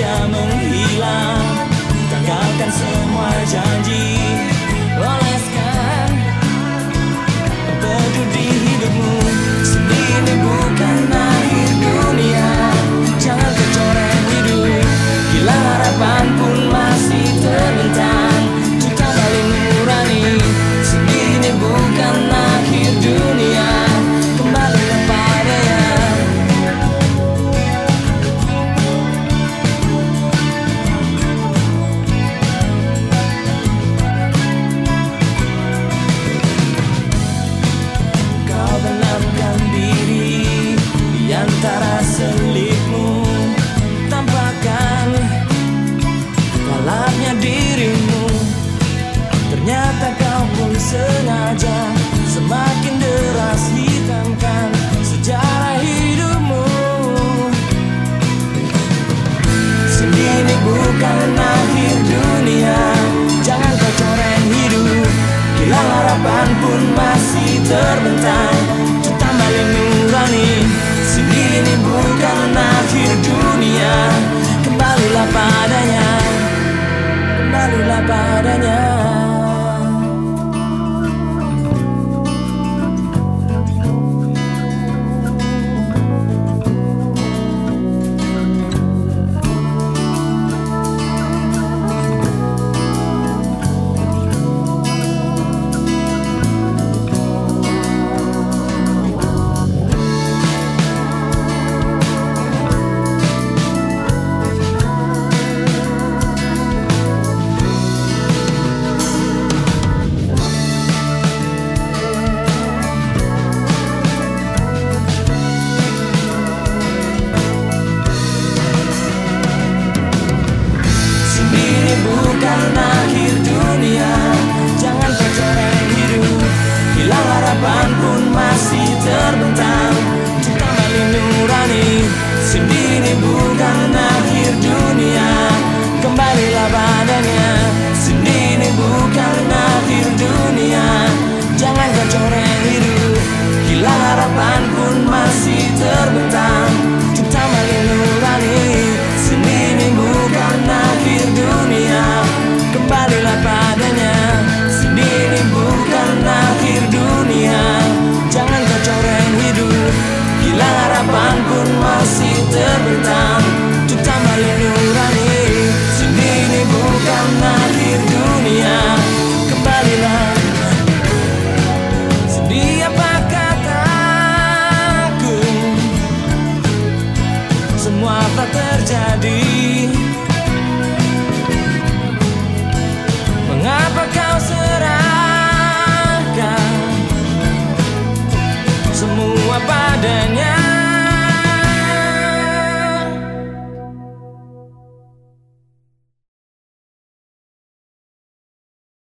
saja menghilang. Gagalkan semua janji, oleskan empedu di hidupmu. Sedih ini bukan akhir dunia, jangan kau coreng hidup. Hilang harapan pun masih terbentang, cinta paling nurani. Sedih ini bukan akhir dunia, kembalilah padanya. Kau benamkan diri di antara selipmu, tampakkan kalapnya dirimu. Ternyata kau pun sengaja semakin deras hitamkan sejarah hidupmu. Sedih ini bukan akhir dunia, jangan kau coreng hidup. Hilang harapan pun masih terbentang, cinta paling nurani. Sedih ini bukan akhir dunia, kembalilah padanya, kembalilah padanya. Bukan akhir dunia, jangan kau coreng hidup. Hilang harapan pun masih terbentang, cinta paling nurani. Sedih ini bukan akhir dunia, kembalilah padanya. Sedih ini bukan akhir dunia, jangan kau coreng hidup. Hilang harapan pun masih terbentang, cinta paling nurani. Sedih ini bukan akhir dunia, kembalilah padanya. Sedih ini bukan akhir dunia, jangan kau coreng hidup. Hilang harapan pun masih terbentang, cinta paling nurani. Sedih ini bukan akhir dunia, kembalilah. Sedih apa kataku, semua tak terjadi. Mengapa kau serahkan semua padanya?